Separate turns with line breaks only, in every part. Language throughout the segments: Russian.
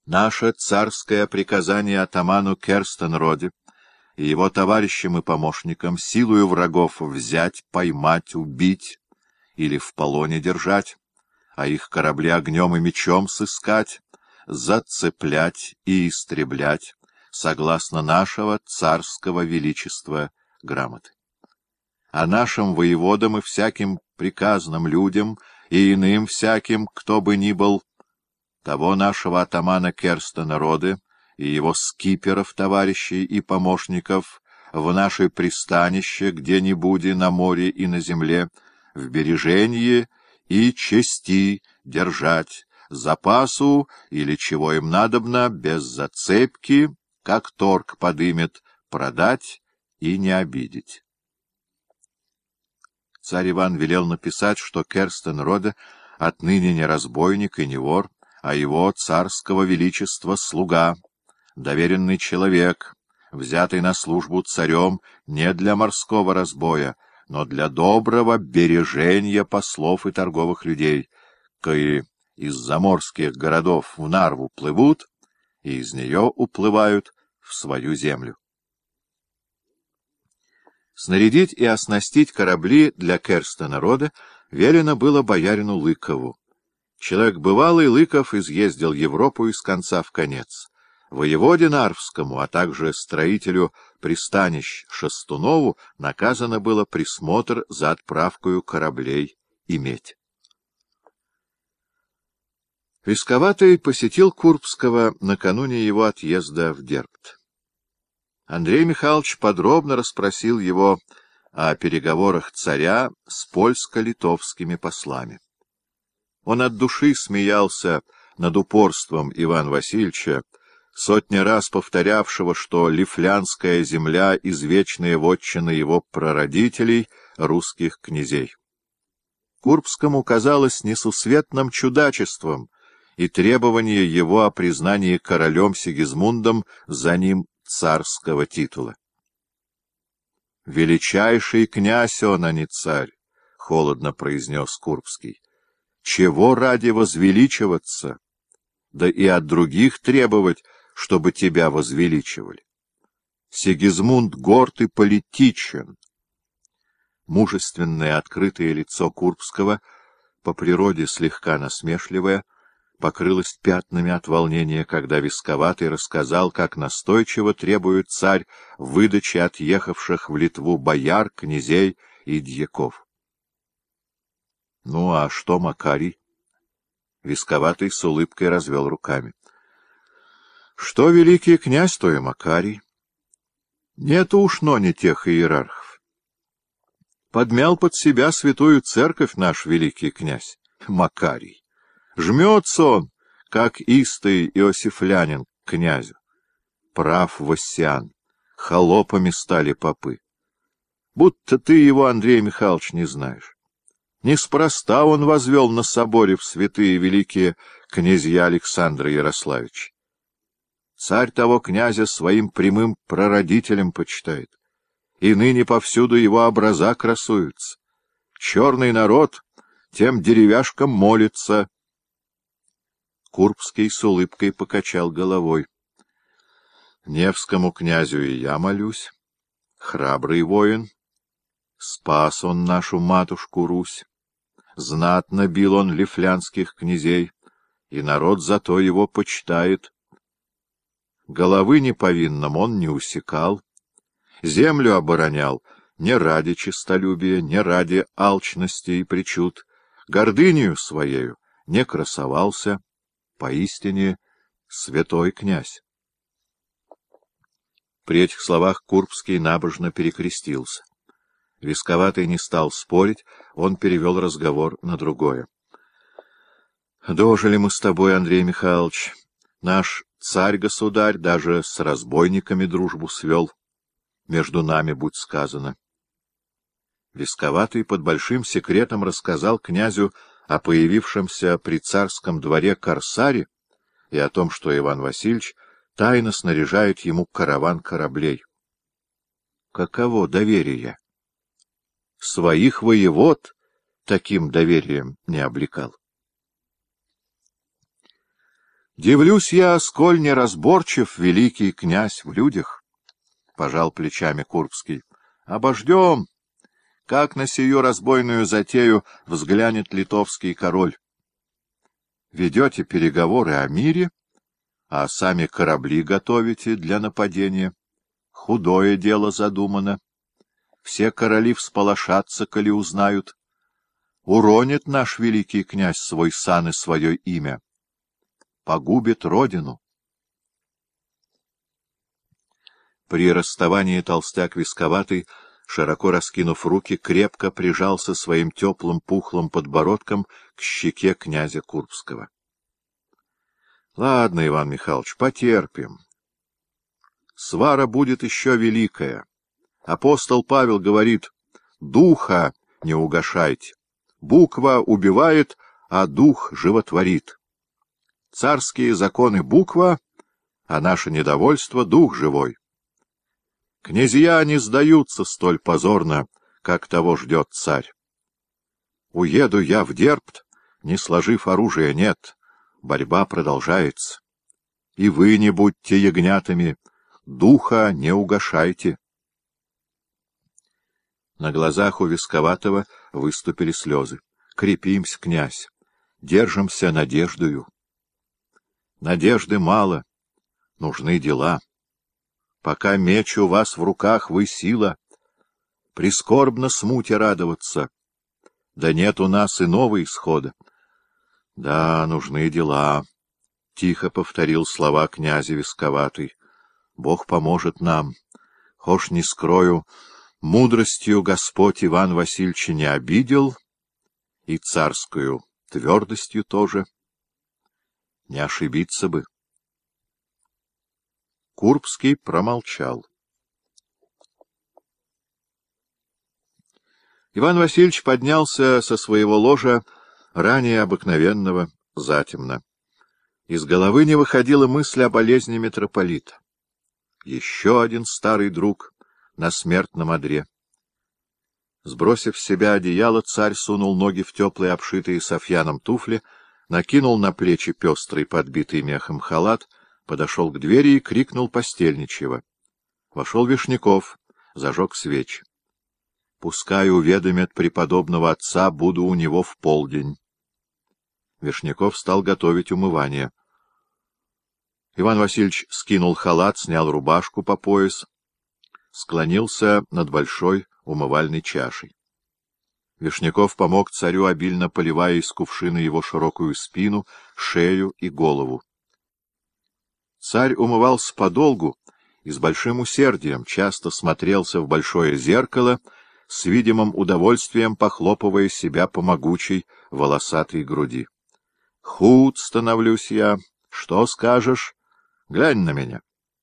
Наше царское приказание атаману Керстенроде и его товарищам и помощникам силою врагов взять, поймать, убить или в полоне держать, а их корабли огнем и мечом сыскать, зацеплять и истреблять, согласно нашего царского величества грамоты. А нашим воеводам и всяким приказным людям и иным всяким, кто бы ни был, того нашего атамана Керстенроде и его скиперов, товарищей и помощников в наше пристанище где-нибудь на море и на земле, в бережении и чести держать, запасу или чего им надобно, без зацепки, как торг подымет, продать и не обидеть. Царь Иван велел написать, что Керстенроде отныне не разбойник и не вор, а его царского величества слуга, доверенный человек, взятый на службу царем не для морского разбоя, но для доброго бережения послов и торговых людей, кои из заморских городов в Нарву плывут и из нее уплывают в свою землю. Снарядить и оснастить корабли для Керстенроде велено было боярину Лыкову. Человек бывалый, Лыков изъездил Европу из конца в конец. Воеводе Нарвскому, а также строителю пристанищ Шестунову наказано было присмотр за отправкою кораблей иметь. Висковатый посетил Курбского накануне его отъезда в Дербт. Андрей Михайлович подробно расспросил его о переговорах царя с польско-литовскими послами. Он от души смеялся над упорством Ивана Васильевича, сотни раз повторявшего, что Лифлянская земля — извечная вотчина его прародителей, русских князей. Курбскому казалось несусветным чудачеством и требование его о признании королем Сигизмундом за ним царского титула. «Величайший князь он, а не царь», — холодно произнес Курбский. «Чего ради возвеличиваться, да и от других требовать, чтобы тебя возвеличивали? Сигизмунд горд и политичен». Мужественное открытое лицо Курбского, по природе слегка насмешливое, покрылось пятнами от волнения, когда Висковатый рассказал, как настойчиво требует царь выдачи отъехавших в Литву бояр, князей и дьяков. — Ну, а что Макарий? Висковатый с улыбкой развел руками. — Что великий князь, то и Макарий. Нету уж ноне тех иерархов. Подмял под себя святую церковь наш великий князь, Макарий. Жмется он, как истый иосифлянин, к князю. Прав Вассиан, холопами стали попы. Будто ты его, Андрей Михайлович, не знаешь. Неспроста он возвел на соборе в святые великие князья Александра Ярославича. Царь того князя своим прямым прародителем почитает, и ныне повсюду его образа красуются. Черный народ тем деревяшкам молится. Курбский с улыбкой покачал головой. Невскому князю и я молюсь. Храбрый воин. Спас он нашу матушку Русь. Знатно бил он лифлянских князей, и народ зато его почитает. Головы неповинным он не усекал. Землю оборонял не ради честолюбия, не ради алчности и причуд. Гордынею своею не красовался. Поистине святой князь. При этих словах Курбский набожно перекрестился. Висковатый не стал спорить, он перевел разговор на другое. — Дожили мы с тобой, Андрей Михайлович. Наш царь-государь даже с разбойниками дружбу свел. Между нами, будь сказано. Висковатый под большим секретом рассказал князю о появившемся при царском дворе корсаре и о том, что Иван Васильевич тайно снаряжает ему караван кораблей. Каково доверие? Своих воевод таким доверием не облекал. Дивлюсь я, сколь неразборчив великий князь в людях, — пожал плечами Курбский. — Обождем, как на сию разбойную затею взглянет литовский король. Ведете переговоры о мире, а сами корабли готовите для нападения. Худое дело задумано. Все короли всполошатся, коли узнают. Уронит наш великий князь свой сан и свое имя. Погубит родину. При расставании толстяк Висковатый, широко раскинув руки, крепко прижался своим теплым пухлым подбородком к щеке князя Курбского. — Ладно, Иван Михайлович, потерпим. Свара будет еще великая. Апостол Павел говорит: духа не угашайте. Буква убивает, а дух животворит. Царские законы — буква, а наше недовольство — дух живой. Князья не сдаются столь позорно, как того ждет царь. Уеду я в Дербт, не сложив оружия, нет, борьба продолжается. И вы не будьте ягнятами, духа не угашайте. На глазах у Висковатого выступили слезы. Крепимся, князь, держимся надеждою. Надежды мало, нужны дела. Пока меч у вас в руках, вы сила. Прискорбно смуте радоваться. Да нет у нас иного исхода. Да, нужны дела, — тихо повторил слова князя Висковатый. Бог поможет нам. Хошь не скрою, мудростью Господь Иван Васильевич не обидел, и царскую твердостью тоже. Не ошибиться бы. Курбский промолчал. Иван Васильевич поднялся со своего ложа ранее обыкновенного, затемно. Из головы не выходила мысль о болезни митрополита. Еще один старый друг на смертном одре. Сбросив с себя одеяло, царь сунул ноги в теплые, обшитые софьяном туфли, накинул на плечи пестрый, подбитый мехом халат, подошел к двери и крикнул постельничьего. Вошел Вишняков, зажег свечи. Пускай уведомят преподобного отца, буду у него в полдень. Вишняков стал готовить умывание. Иван Васильевич скинул халат, снял рубашку по пояс, склонился над большой умывальной чашей. Вишняков помог царю, обильно поливая из кувшина его широкую спину, шею и голову. Царь умывался подолгу и с большим усердием, часто смотрелся в большое зеркало, с видимым удовольствием похлопывая себя по могучей волосатой груди. — Худ становлюсь я. Что скажешь? Глянь на меня.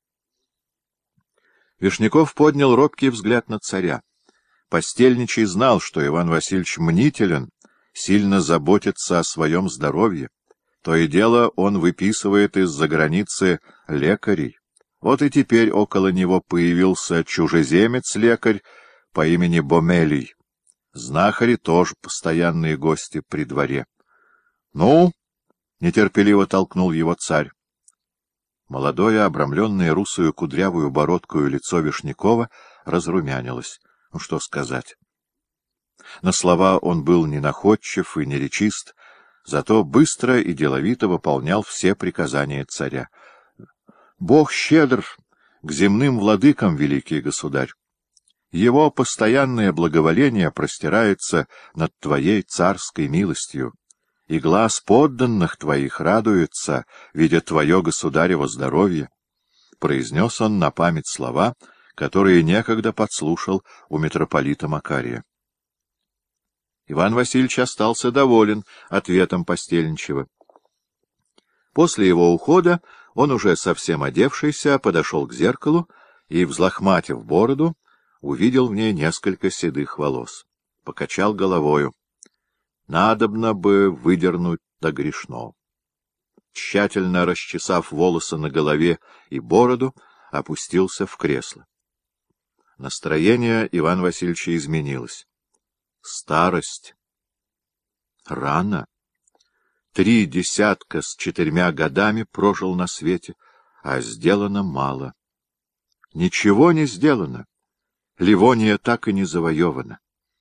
Вишняков поднял робкий взгляд на царя. Постельничий знал, что Иван Васильевич мнителен, сильно заботится о своем здоровье. То и дело он выписывает из-за границы лекарей. Вот и теперь около него появился чужеземец-лекарь по имени Бомелий. Знахари тоже постоянные гости при дворе. — Ну? — нетерпеливо толкнул его царь. Молодое, обрамленное русую кудрявую бородкою лицо Вишнякова разрумянилось. Ну, что сказать? На слова он был не находчив и не речист, зато быстро и деловито выполнял все приказания царя. — Бог щедр к земным владыкам, великий государь. Его постоянное благоволение простирается над твоей царской милостью, и глаз подданных твоих радуется, видя твое государево здоровье. Произнес он на память слова, которые некогда подслушал у митрополита Макария. Иван Васильевич остался доволен ответом постельничего. После его ухода он, уже совсем одевшийся, подошел к зеркалу и, взлохматив бороду, увидел в ней несколько седых волос. Покачал головою. Надобно бы выдернуть, да грешно. Тщательно расчесав волосы на голове и бороду, опустился в кресло. Настроение Ивана Васильевича изменилось. Старость. Рано. 314 годами прожил на свете, а сделано мало. Ничего не сделано. Ливония так и не завоевана.